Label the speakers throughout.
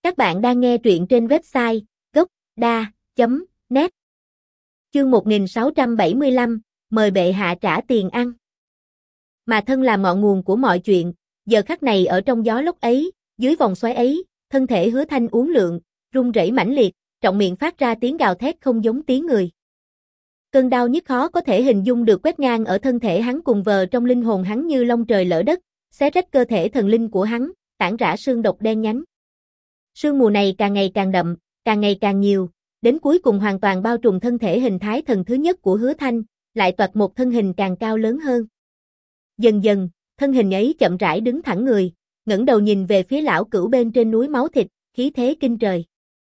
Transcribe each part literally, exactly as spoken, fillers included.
Speaker 1: Các bạn đang nghe truyện trên website gốc đa chấm net. Chương một nghìn sáu trăm bảy mươi lăm, mời bệ hạ trả tiền ăn. Mà thân là ngọn nguồn của mọi chuyện, giờ khắc này ở trong gió lốc ấy, dưới vòng xoáy ấy, thân thể Hứa Thanh uốn lượn, rung rẩy mãnh liệt, trọng miệng phát ra tiếng gào thét không giống tiếng người. Cơn đau nhức khó có thể hình dung được quét ngang ở thân thể hắn cùng vờ trong linh hồn hắn như long trời lỡ đất, xé rách cơ thể thần linh của hắn, tản rã sương độc đen nhánh. Sương mù này càng ngày càng đậm, càng ngày càng nhiều, đến cuối cùng hoàn toàn bao trùm thân thể hình thái thần thứ nhất của Hứa Thanh, lại toạc một thân hình càng cao lớn hơn. Dần dần, thân hình ấy chậm rãi đứng thẳng người, ngẩng đầu nhìn về phía lão cửu bên trên núi máu thịt, khí thế kinh trời.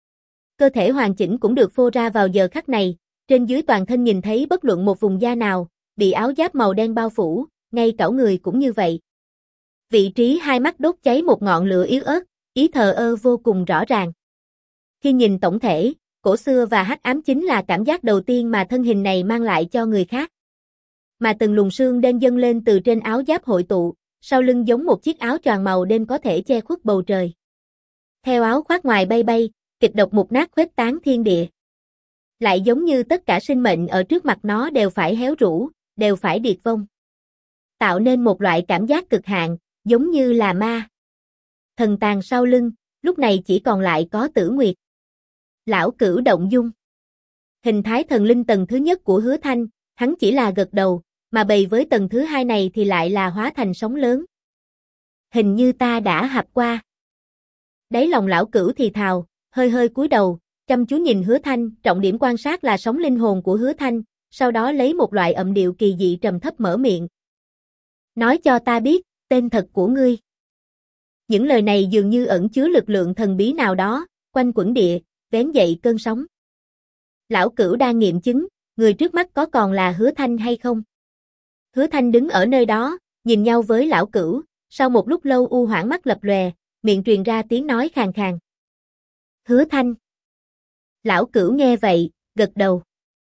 Speaker 1: Cơ thể hoàn chỉnh cũng được phô ra vào giờ khắc này, trên dưới toàn thân nhìn thấy bất luận một vùng da nào, bị áo giáp màu đen bao phủ, ngay cảo người cũng như vậy. Vị trí hai mắt đốt cháy một ngọn lửa yếu ớt, ý thờ ơ vô cùng rõ ràng. Khi nhìn tổng thể, cổ xưa và hắc ám chính là cảm giác đầu tiên mà thân hình này mang lại cho người khác. Mà từng luồng sương đen dâng lên từ trên áo giáp hội tụ, sau lưng giống một chiếc áo choàng màu đen có thể che khuất bầu trời. Theo áo khoác ngoài bay bay, kịch độc mục nát khuếch tán thiên địa. Lại giống như tất cả sinh mệnh ở trước mặt nó đều phải héo rũ, đều phải điệt vong. Tạo nên một loại cảm giác cực hạn, giống như là ma. Thần tàn sau lưng, lúc này chỉ còn lại có Tử Nguyệt. Lão cửu động dung. Hình thái thần linh tầng thứ nhất của Hứa Thanh, hắn chỉ là gật đầu, mà bày với tầng thứ hai này thì lại là hóa thành sóng lớn. Hình như ta đã hạp qua. Đáy lòng lão cửu thì thào, hơi hơi cúi đầu, chăm chú nhìn Hứa Thanh, trọng điểm quan sát là sóng linh hồn của Hứa Thanh, sau đó lấy một loại âm điệu kỳ dị trầm thấp mở miệng. Nói cho ta biết, tên thật của ngươi. Những lời này dường như ẩn chứa lực lượng thần bí nào đó, quanh quẩn địa, vén dậy cơn sóng. Lão cửu đang nghiệm chứng, người trước mắt có còn là Hứa Thanh hay không? Hứa Thanh đứng ở nơi đó, nhìn nhau với lão cửu, sau một lúc lâu u hoảng mắt lập lòe, miệng truyền ra tiếng nói khàn khàn. Hứa Thanh. Lão cửu nghe vậy, gật đầu.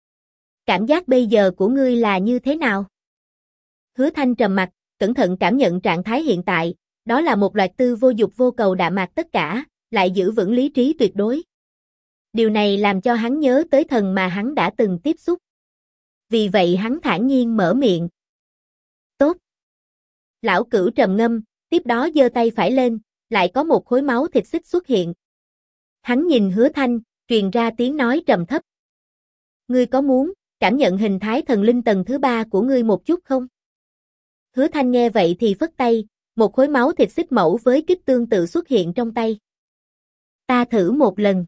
Speaker 1: Cảm giác bây giờ của ngươi là như thế nào? Hứa Thanh trầm mặt, cẩn thận cảm nhận trạng thái hiện tại, đó là một loạt tư vô dục vô cầu đạm mạc tất cả, lại giữ vững lý trí tuyệt đối. Điều này làm cho hắn nhớ tới thần mà hắn đã từng tiếp xúc. Vì vậy hắn thản nhiên mở miệng. Tốt. Lão cửu trầm ngâm, tiếp đó giơ tay phải lên, lại có một khối máu thịt xích xuất hiện. Hắn nhìn Hứa Thanh, truyền ra tiếng nói trầm thấp. Ngươi có muốn cảm nhận hình thái thần linh tầng thứ ba của ngươi một chút không? Hứa Thanh nghe vậy thì phất tay, một khối máu thịt xích mẫu với kích tương tự xuất hiện trong tay. Ta thử một lần.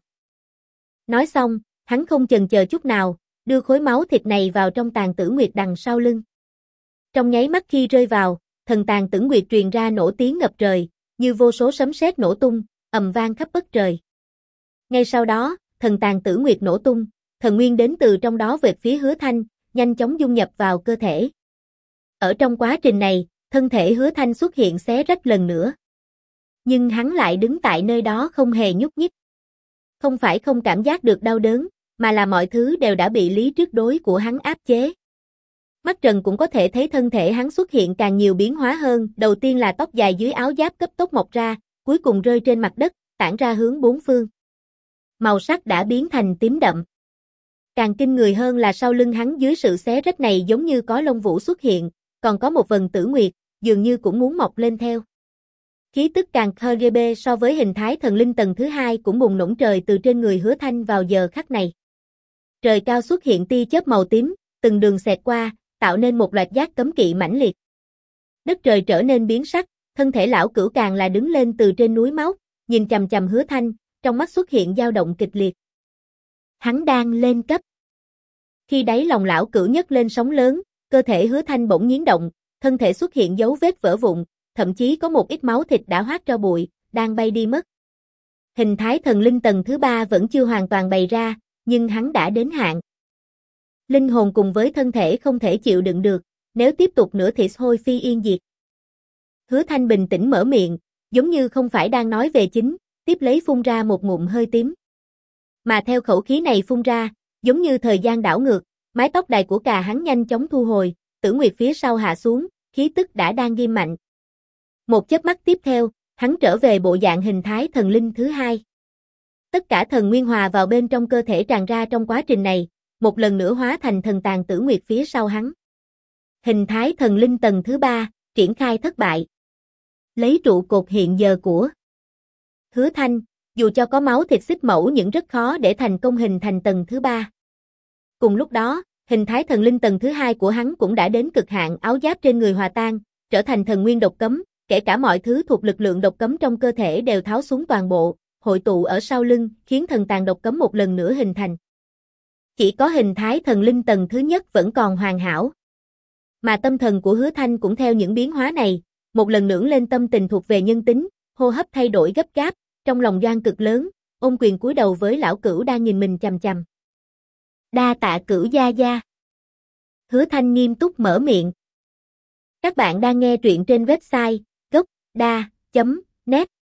Speaker 1: Nói xong, hắn không chần chờ chút nào, đưa khối máu thịt này vào trong tàn tử nguyệt đằng sau lưng. Trong nháy mắt khi rơi vào, thần tàn tử nguyệt truyền ra nổ tiếng ngập trời, như vô số sấm sét nổ tung, ầm vang khắp đất trời. Ngay sau đó, thần tàn tử nguyệt nổ tung, thần nguyên đến từ trong đó về phía Hứa Thanh, nhanh chóng dung nhập vào cơ thể. Ở trong quá trình này, thân thể Hứa Thanh xuất hiện xé rách lần nữa. Nhưng hắn lại đứng tại nơi đó không hề nhúc nhích. Không phải không cảm giác được đau đớn, mà là mọi thứ đều đã bị lý trước đối của hắn áp chế. Mắt trần cũng có thể thấy thân thể hắn xuất hiện càng nhiều biến hóa hơn, đầu tiên là tóc dài dưới áo giáp cấp tốc mọc ra, cuối cùng rơi trên mặt đất, tản ra hướng bốn phương. Màu sắc đã biến thành tím đậm. Càng kinh người hơn là sau lưng hắn dưới sự xé rách này giống như có lông vũ xuất hiện, còn có một vầng tử nguyệt, dường như cũng muốn mọc lên theo. Khí tức càng khờ ghê bê so với hình thái thần linh tầng thứ hai cũng bùng nổ trời từ trên người Hứa Thanh vào giờ khắc này. Trời cao xuất hiện tia chớp màu tím, từng đường xẹt qua, tạo nên một loạt giác cấm kỵ mãnh liệt. Đất trời trở nên biến sắc, thân thể lão cửu càng là đứng lên từ trên núi máu, nhìn chằm chằm Hứa Thanh, trong mắt xuất hiện dao động kịch liệt. Hắn đang lên cấp. Khi đáy lòng lão cửu nhấc lên sóng lớn, cơ thể Hứa Thanh bỗng nhiến động, thân thể xuất hiện dấu vết vỡ vụn, thậm chí có một ít máu thịt đã hoát ra bụi, đang bay đi mất. Hình thái thần linh tầng thứ ba vẫn chưa hoàn toàn bày ra, nhưng hắn đã đến hạn. Linh hồn cùng với thân thể không thể chịu đựng được, nếu tiếp tục nữa thì hôi phi yên diệt. Hứa Thanh bình tĩnh mở miệng, giống như không phải đang nói về chính, tiếp lấy phun ra một ngụm hơi tím. Mà theo khẩu khí này phun ra, giống như thời gian đảo ngược, mái tóc đài của cà hắn nhanh chóng thu hồi, tử nguyệt phía sau hạ xuống, khí tức đã đang ghim mạnh. Một chớp mắt tiếp theo, hắn trở về bộ dạng hình thái thần linh thứ hai. Tất cả thần nguyên hòa vào bên trong cơ thể tràn ra trong quá trình này, một lần nữa hóa thành thần tàn tử nguyệt phía sau hắn. Hình thái thần linh tầng thứ ba, triển khai thất bại. Lấy trụ cột hiện giờ của Hứa Thanh, dù cho có máu thịt xích mẫu nhưng rất khó để thành công hình thành tầng thứ ba. Cùng lúc đó, hình thái thần linh tầng thứ hai của hắn cũng đã đến cực hạn, áo giáp trên người hòa tan, trở thành thần nguyên độc cấm, kể cả mọi thứ thuộc lực lượng độc cấm trong cơ thể đều tháo xuống toàn bộ, hội tụ ở sau lưng, khiến thần tàn độc cấm một lần nữa hình thành. Chỉ có hình thái thần linh tầng thứ nhất vẫn còn hoàn hảo. Mà tâm thần của Hứa Thanh cũng theo những biến hóa này, một lần nữa lên tâm tình thuộc về nhân tính, hô hấp thay đổi gấp gáp, trong lòng đoan cực lớn, ôm quyền cúi đầu với lão Cửu đang nhìn mình chằm chằm. Đa tạ Cửu gia gia. Hứa Thanh nghiêm túc mở miệng. Các bạn đang nghe truyện trên website gốc đa chấm net.